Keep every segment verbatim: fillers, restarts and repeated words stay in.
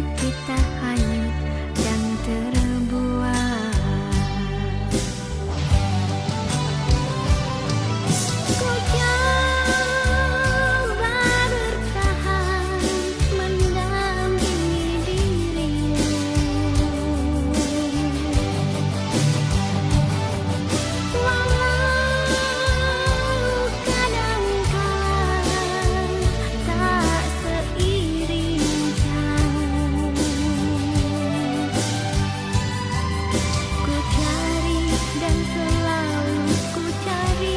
kita hanyut dan terbuang. Ku coba bertahan mendampingi dirimu, walau kadangkala tak seiring jauh. Ku cari dan selalu ku cari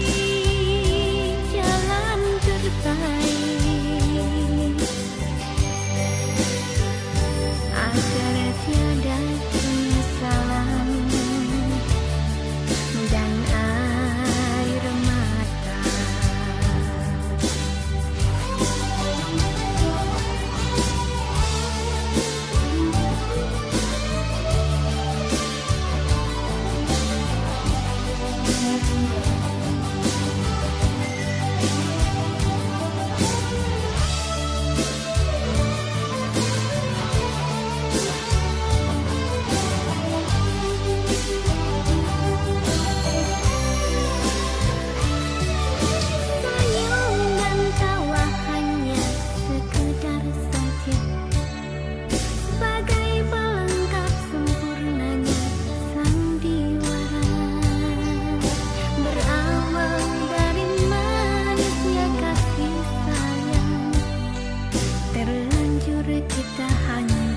jalan terbaik agar tiada penyesalan dan air mata. Senyum dan tawa hanya sekedar saja, sebagai pelengkap sempurnanya sandiwara. Berawal dari manisnya kasih sayang, terlanjur kita hanya